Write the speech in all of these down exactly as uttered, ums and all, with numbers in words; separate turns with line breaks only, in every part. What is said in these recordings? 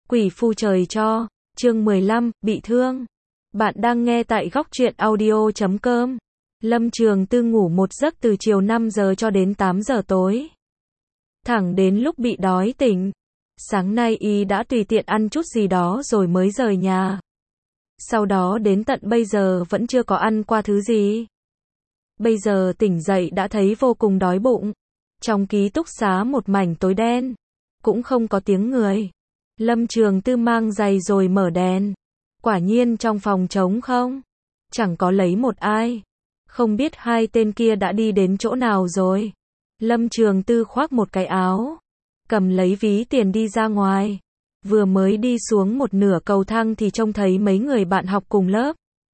Quỷ phu trời cho, chương mười lăm, bị thương. Bạn đang nghe tại góc truyện audio chấm com. Lâm Trường Tư ngủ một giấc từ chiều năm giờ cho đến tám giờ tối. Thẳng đến lúc bị đói tỉnh. Sáng nay y đã tùy tiện ăn chút gì đó rồi mới rời nhà. Sau đó đến tận bây giờ vẫn chưa có ăn qua thứ gì. Bây giờ tỉnh dậy đã thấy vô cùng đói bụng. Trong ký túc xá một mảnh tối đen. Cũng không có tiếng người. Lâm Trường Tư mang giày rồi mở đèn. Quả nhiên trong phòng trống không. Chẳng có lấy một ai. Không biết hai tên kia đã đi đến chỗ nào rồi. Lâm Trường Tư khoác một cái áo. Cầm lấy ví tiền đi ra ngoài. Vừa mới đi xuống một nửa cầu thang thì trông thấy mấy người bạn học cùng lớp.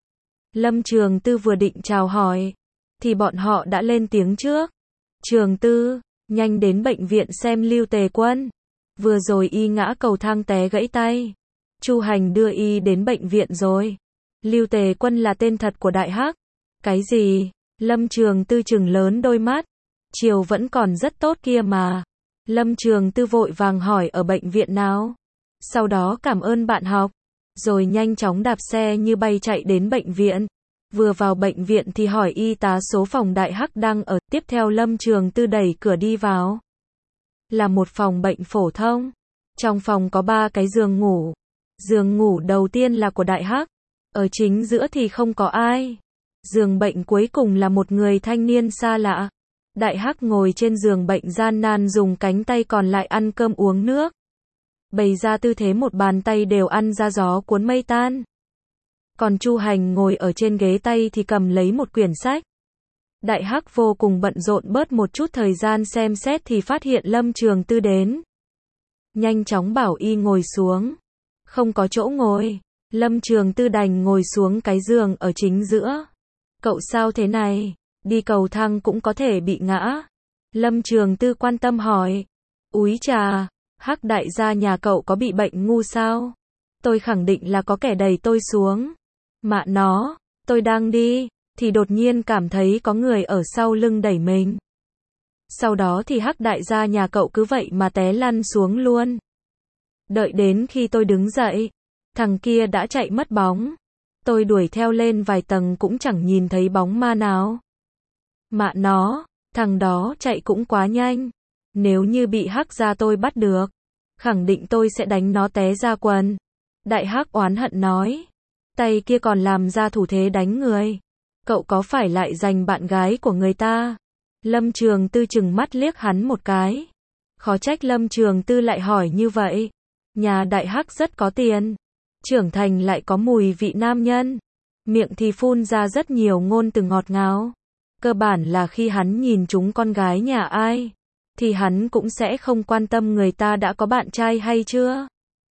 Lâm Trường Tư vừa định chào hỏi. Thì bọn họ đã lên tiếng trước. Trường Tư, nhanh đến bệnh viện xem Lưu Tề Quân. Vừa rồi y ngã cầu thang té gãy tay. Chu Hành đưa y đến bệnh viện rồi. Lưu Tề Quân là tên thật của Đại Hắc. Cái gì? Lâm Trường Tư trừng lớn đôi mắt. Chiều vẫn còn rất tốt kia mà. Lâm Trường Tư vội vàng hỏi ở bệnh viện nào. Sau đó cảm ơn bạn học. Rồi nhanh chóng đạp xe như bay chạy đến bệnh viện. Vừa vào bệnh viện thì hỏi y tá số phòng Đại Hắc đang ở. Tiếp theo Lâm Trường Tư đẩy cửa đi vào. Là một phòng bệnh phổ thông. Trong phòng có ba cái giường ngủ. Giường ngủ đầu tiên là của Đại Hắc. Ở chính giữa thì không có ai. Giường bệnh cuối cùng là một người thanh niên xa lạ. Đại Hắc ngồi trên giường bệnh gian nan dùng cánh tay còn lại ăn cơm uống nước. Bày ra tư thế một bàn tay đều ăn ra gió cuốn mây tan. Còn Chu Hành ngồi ở trên ghế tay thì cầm lấy một quyển sách. Đại Hắc vô cùng bận rộn bớt một chút thời gian xem xét thì phát hiện Lâm Trường Tư đến. Nhanh chóng bảo y ngồi xuống. Không có chỗ ngồi. Lâm Trường Tư đành ngồi xuống cái giường ở chính giữa. Cậu sao thế này? Đi cầu thang cũng có thể bị ngã. Lâm Trường Tư quan tâm hỏi. Úi trà, Hắc đại gia nhà cậu có bị bệnh ngu sao? Tôi khẳng định là có kẻ đẩy tôi xuống. Mạ nó, tôi đang đi. Thì đột nhiên cảm thấy có người ở sau lưng đẩy mình. Sau đó thì Hắc đại gia nhà cậu cứ vậy mà té lăn xuống luôn. Đợi đến khi tôi đứng dậy, thằng kia đã chạy mất bóng. Tôi đuổi theo lên vài tầng cũng chẳng nhìn thấy bóng ma nào. Mạ nó, thằng đó chạy cũng quá nhanh. Nếu như bị Hắc gia tôi bắt được, khẳng định tôi sẽ đánh nó té ra quần. Đại Hắc oán hận nói. Tay kia còn làm ra thủ thế đánh người. Cậu có phải lại giành bạn gái của người ta? Lâm Trường Tư chừng mắt liếc hắn một cái. Khó trách Lâm Trường Tư lại hỏi như vậy. Nhà Đại Hắc rất có tiền. Trưởng thành lại có mùi vị nam nhân. Miệng thì phun ra rất nhiều ngôn từ ngọt ngào. Cơ bản là khi hắn nhìn chúng con gái nhà ai, thì hắn cũng sẽ không quan tâm người ta đã có bạn trai hay chưa.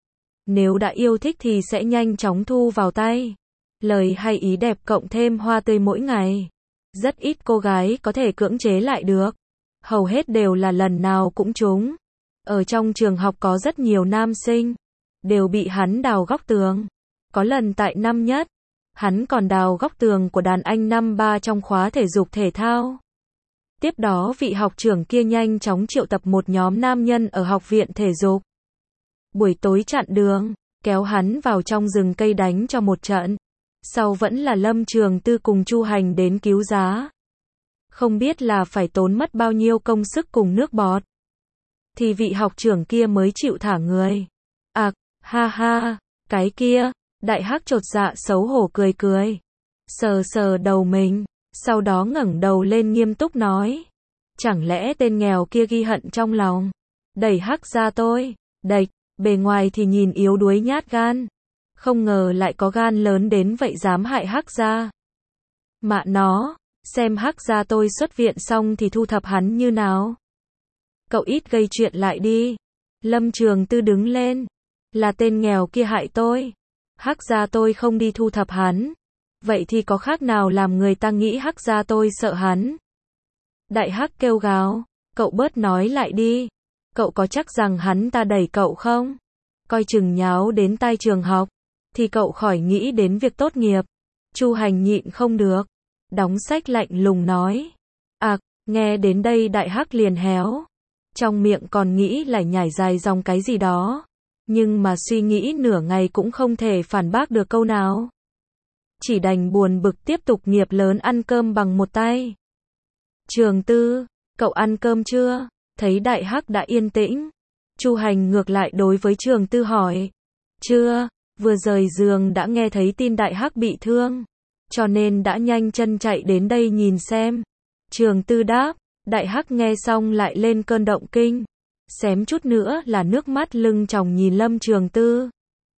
Nếu đã yêu thích thì sẽ nhanh chóng thu vào tay. Lời hay ý đẹp cộng thêm hoa tươi mỗi ngày. Rất ít cô gái có thể cưỡng chế lại được. Hầu hết đều là lần nào cũng trúng. Ở trong trường học có rất nhiều nam sinh. Đều bị hắn đào góc tường. Có lần tại năm nhất. Hắn còn đào góc tường của đàn anh năm ba trong khóa thể dục thể thao. Tiếp đó vị học trưởng kia nhanh chóng triệu tập một nhóm nam nhân ở học viện thể dục. Buổi tối chặn đường, kéo hắn vào trong rừng cây đánh cho một trận. Sau vẫn là Lâm Trường Tư cùng Chu Hành đến cứu giá. Không biết là phải tốn mất bao nhiêu công sức cùng nước bọt. Thì vị học trưởng kia mới chịu thả người. À, ha ha, cái kia, Đại Hắc chột dạ xấu hổ cười cười. Sờ sờ đầu mình, sau đó ngẩng đầu lên nghiêm túc nói. Chẳng lẽ tên nghèo kia ghi hận trong lòng. Đẩy Hắc ra tôi, đẩy, bề ngoài thì nhìn yếu đuối nhát gan. Không ngờ lại có gan lớn đến vậy dám hại Hắc gia. Mạ nó, xem Hắc gia tôi xuất viện xong thì thu thập hắn như nào. Cậu ít gây chuyện lại đi. Lâm Trường Tư đứng lên. Là tên nghèo kia hại tôi. Hắc gia tôi không đi thu thập hắn. Vậy thì có khác nào làm người ta nghĩ Hắc gia tôi sợ hắn. Đại Hắc kêu gào. Cậu bớt nói lại đi. Cậu có chắc rằng hắn ta đẩy cậu không? Coi chừng nháo đến tai trường học. Thì cậu khỏi nghĩ đến việc tốt nghiệp. Chu Hành nhịn không được. Đóng sách lạnh lùng nói. À, nghe đến đây Đại Hắc liền héo. Trong miệng còn nghĩ lại nhảy dài dòng cái gì đó. Nhưng mà suy nghĩ nửa ngày cũng không thể phản bác được câu nào. Chỉ đành buồn bực tiếp tục nghiệp lớn ăn cơm bằng một tay. Trường Tư, cậu ăn cơm chưa? Thấy Đại Hắc đã yên tĩnh. Chu Hành ngược lại đối với Trường Tư hỏi. Chưa, vừa rời giường đã nghe thấy tin Đại Hắc bị thương. Cho nên đã nhanh chân chạy đến đây nhìn xem. Trường Tư đáp. Đại Hắc nghe xong lại lên cơn động kinh. Xém chút nữa là nước mắt lưng tròng nhìn Lâm Trường Tư.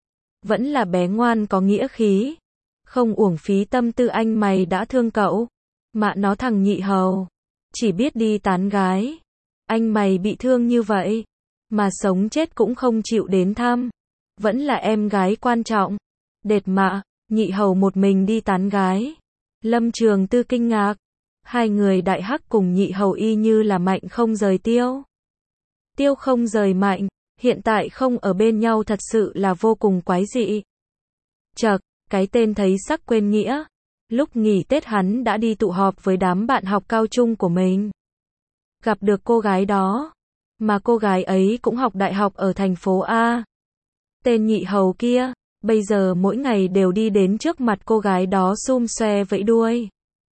Vẫn là bé ngoan có nghĩa khí. Không uổng phí tâm tư anh mày đã thương cậu. Mạ nó thằng nhị hầu. Chỉ biết đi tán gái. Anh mày bị thương như vậy. Mà sống chết cũng không chịu đến thăm. Vẫn là em gái quan trọng. Đệt mạ, nhị hầu một mình đi tán gái. Lâm Trường Tư kinh ngạc. Hai người Đại Hắc cùng nhị hầu y như là Mạnh không rời Tiêu. Tiêu không rời Mạnh, hiện tại không ở bên nhau thật sự là vô cùng quái dị. Chậc, cái tên thấy sắc quên nghĩa. Lúc nghỉ Tết hắn đã đi tụ họp với đám bạn học cao trung của mình. Gặp được cô gái đó. Mà cô gái ấy cũng học đại học ở thành phố A. Tên nhị hầu kia, bây giờ mỗi ngày đều đi đến trước mặt cô gái đó xum xoe vẫy đuôi.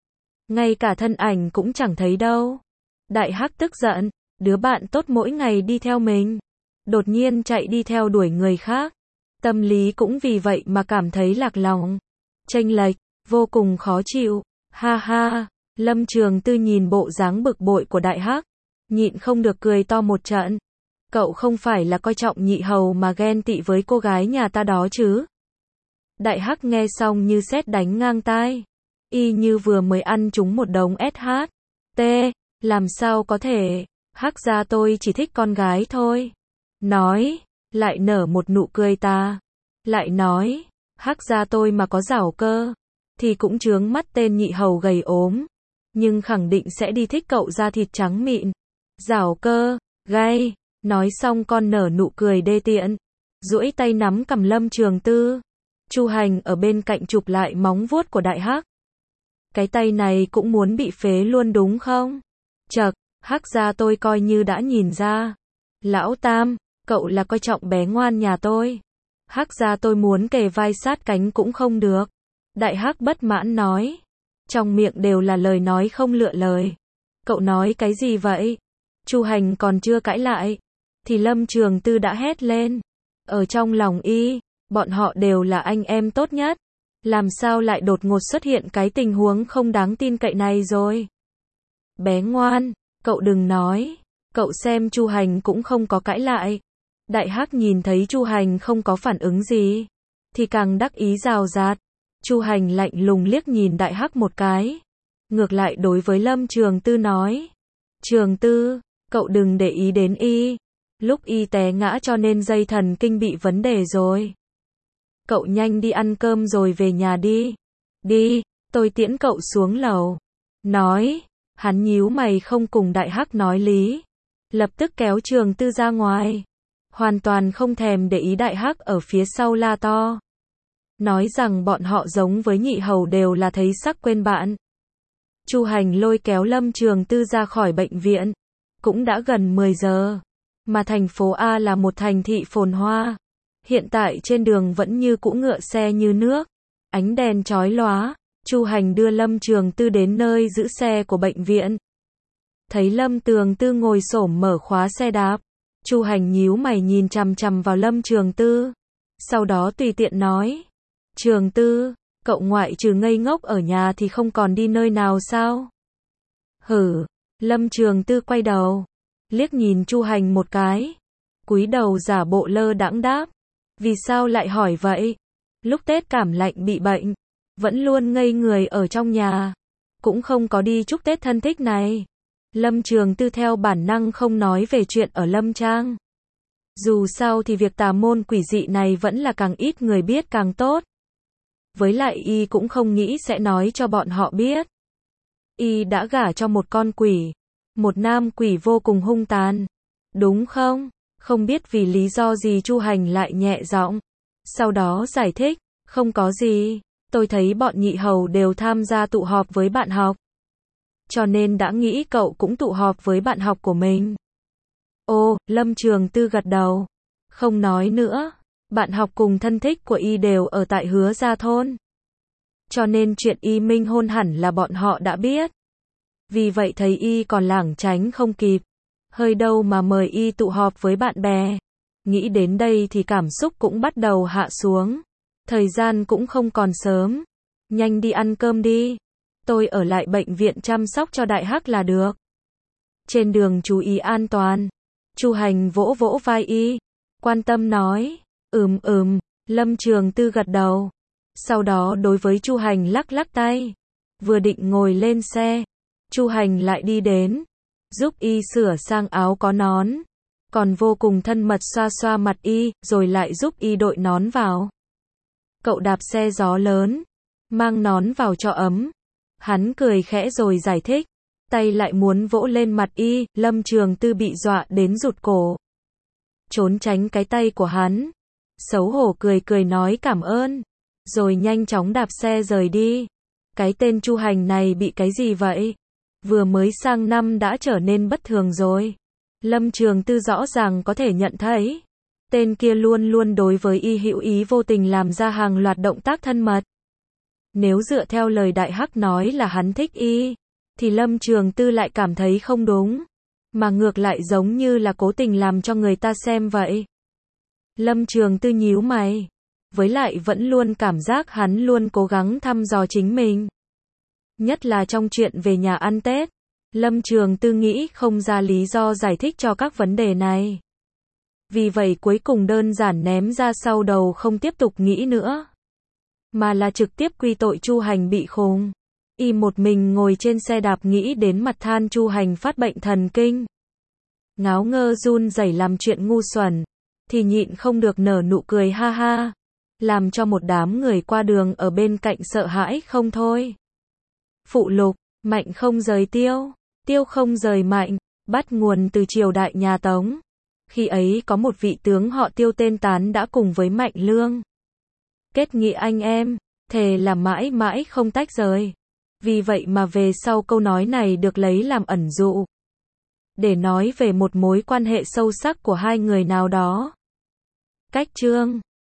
Ngay cả thân ảnh cũng chẳng thấy đâu. Đại Hắc tức giận, đứa bạn tốt mỗi ngày đi theo mình. Đột nhiên chạy đi theo đuổi người khác. Tâm lý cũng vì vậy mà cảm thấy lạc lòng. Chênh lệch, vô cùng khó chịu. Ha ha, Lâm Trường Tư nhìn bộ dáng bực bội của Đại Hắc. Nhịn không được cười to một trận. Cậu không phải là coi trọng nhị hầu mà ghen tị với cô gái nhà ta đó chứ? Đại Hắc nghe xong như sét đánh ngang tai. Y như vừa mới ăn trúng một đống ét hát. T, làm sao có thể, Hắc gia tôi chỉ thích con gái thôi. Nói, lại nở một nụ cười ta. Lại nói, Hắc gia tôi mà có giảo cơ, thì cũng chướng mắt tên nhị hầu gầy ốm. Nhưng khẳng định sẽ đi thích cậu da thịt trắng mịn. Giảo cơ, gay, nói xong con nở nụ cười đê tiện. Duỗi tay nắm cầm Lâm Trường Tư. Chu Hành ở bên cạnh chụp lại móng vuốt của Đại Hắc. Cái tay này cũng muốn bị phế luôn đúng không? Chậc, Hắc gia tôi coi như đã nhìn ra. Lão Tam, cậu là coi trọng bé ngoan nhà tôi. Hắc gia tôi muốn kề vai sát cánh cũng không được. Đại Hắc bất mãn nói. Trong miệng đều là lời nói không lựa lời. Cậu nói cái gì vậy? Chu Hành còn chưa cãi lại. Thì Lâm Trường Tư đã hét lên. Ở trong lòng y, bọn họ đều là anh em tốt nhất. Làm sao lại đột ngột xuất hiện cái tình huống không đáng tin cậy này rồi? Bé ngoan, cậu đừng nói. Cậu xem Chu Hành cũng không có cãi lại. Đại Hắc nhìn thấy Chu Hành không có phản ứng gì, thì càng đắc ý rào rạt. Chu Hành lạnh lùng liếc nhìn Đại Hắc một cái. Ngược lại đối với Lâm Trường Tư nói. Trường Tư, cậu đừng để ý đến y. Lúc y té ngã cho nên dây thần kinh bị vấn đề rồi. Cậu nhanh đi ăn cơm rồi về nhà đi. Đi, tôi tiễn cậu xuống lầu. Nói, hắn nhíu mày không cùng Đại Hắc nói lý. Lập tức kéo Trường Tư ra ngoài. Hoàn toàn không thèm để ý Đại Hắc ở phía sau la to. Nói rằng bọn họ giống với nhị hầu đều là thấy sắc quên bạn. Chu Hành lôi kéo Lâm Trường Tư ra khỏi bệnh viện. Cũng đã gần mười giờ. Mà thành phố A là một thành thị phồn hoa. Hiện tại trên đường vẫn như cũ ngựa xe như nước. Ánh đèn chói lóa. Chu Hành đưa Lâm Trường Tư đến nơi giữ xe của bệnh viện. Thấy Lâm Trường Tư ngồi xổm mở khóa xe đạp. Chu Hành nhíu mày nhìn chằm chằm vào Lâm Trường Tư. Sau đó tùy tiện nói. Trường Tư, cậu ngoại trừ ngây ngốc ở nhà thì không còn đi nơi nào sao? Hử, Lâm Trường Tư quay đầu. Liếc nhìn Chu Hành một cái. Cúi đầu giả bộ lơ đãng đáp. Vì sao lại hỏi vậy? Lúc Tết cảm lạnh bị bệnh. Vẫn luôn ngây người ở trong nhà. Cũng không có đi chúc Tết thân thích này. Lâm Trường Tư theo bản năng không nói về chuyện ở Lâm Trang. Dù sao thì việc tà môn quỷ dị này vẫn là càng ít người biết càng tốt. Với lại y cũng không nghĩ sẽ nói cho bọn họ biết. Y đã gả cho một con quỷ. Một nam quỷ vô cùng hung tàn. Đúng không? Không biết vì lý do gì Chu Hành lại nhẹ giọng. Sau đó giải thích. Không có gì. Tôi thấy bọn nhị hầu đều tham gia tụ họp với bạn học. Cho nên đã nghĩ cậu cũng tụ họp với bạn học của mình. Ồ, Lâm Trường Tư gật đầu. Không nói nữa, bạn học cùng thân thích của y đều ở tại Hứa Gia thôn. Cho nên chuyện y minh hôn hẳn là bọn họ đã biết. Vì vậy thấy y còn lảng tránh không kịp. Hơi đâu mà mời y tụ họp với bạn bè. Nghĩ đến đây thì cảm xúc cũng bắt đầu hạ xuống. Thời gian cũng không còn sớm. Nhanh đi ăn cơm đi. Tôi ở lại bệnh viện chăm sóc cho Đại Hắc là được. Trên đường chú ý an toàn. Chu Hành vỗ vỗ vai y. Quan tâm nói. Ừm ừm. Lâm Trường Tư gật đầu. Sau đó đối với Chu Hành lắc lắc tay. Vừa định ngồi lên xe. Chu Hành lại đi đến. Giúp y sửa sang áo có nón. Còn vô cùng thân mật xoa xoa mặt y, rồi lại giúp y đội nón vào. Cậu đạp xe gió lớn. Mang nón vào cho ấm. Hắn cười khẽ rồi giải thích. Tay lại muốn vỗ lên mặt y, Lâm Trường Tư bị dọa đến rụt cổ. Trốn tránh cái tay của hắn. Xấu hổ cười cười nói cảm ơn. Rồi nhanh chóng đạp xe rời đi. Cái tên Chu Hành này bị cái gì vậy? Vừa mới sang năm đã trở nên bất thường rồi. Lâm Trường Tư rõ ràng có thể nhận thấy. Tên kia luôn luôn đối với y hữu ý vô tình làm ra hàng loạt động tác thân mật. Nếu dựa theo lời Đại Hắc nói là hắn thích y, thì Lâm Trường Tư lại cảm thấy không đúng. Mà ngược lại giống như là cố tình làm cho người ta xem vậy. Lâm Trường Tư nhíu mày. Với lại vẫn luôn cảm giác hắn luôn cố gắng thăm dò chính mình. Nhất là trong chuyện về nhà ăn Tết. Lâm Trường Tư nghĩ không ra lý do giải thích cho các vấn đề này. Vì vậy cuối cùng đơn giản ném ra sau đầu không tiếp tục nghĩ nữa. Mà là trực tiếp quy tội Chu Hành bị khùng. Y một mình ngồi trên xe đạp nghĩ đến mặt than Chu Hành phát bệnh thần kinh. Ngáo ngơ run rẩy làm chuyện ngu xuẩn. Thì nhịn không được nở nụ cười ha ha. Làm cho một đám người qua đường ở bên cạnh sợ hãi không thôi. Phụ lục, mạnh không rời tiêu, tiêu không rời mạnh, bắt nguồn từ triều đại nhà Tống. Khi ấy có một vị tướng họ Tiêu tên Tán đã cùng với Mạnh Lương kết nghĩa anh em, thề là mãi mãi không tách rời. Vì vậy mà về sau câu nói này được lấy làm ẩn dụ. Để nói về một mối quan hệ sâu sắc của hai người nào đó. Cách chương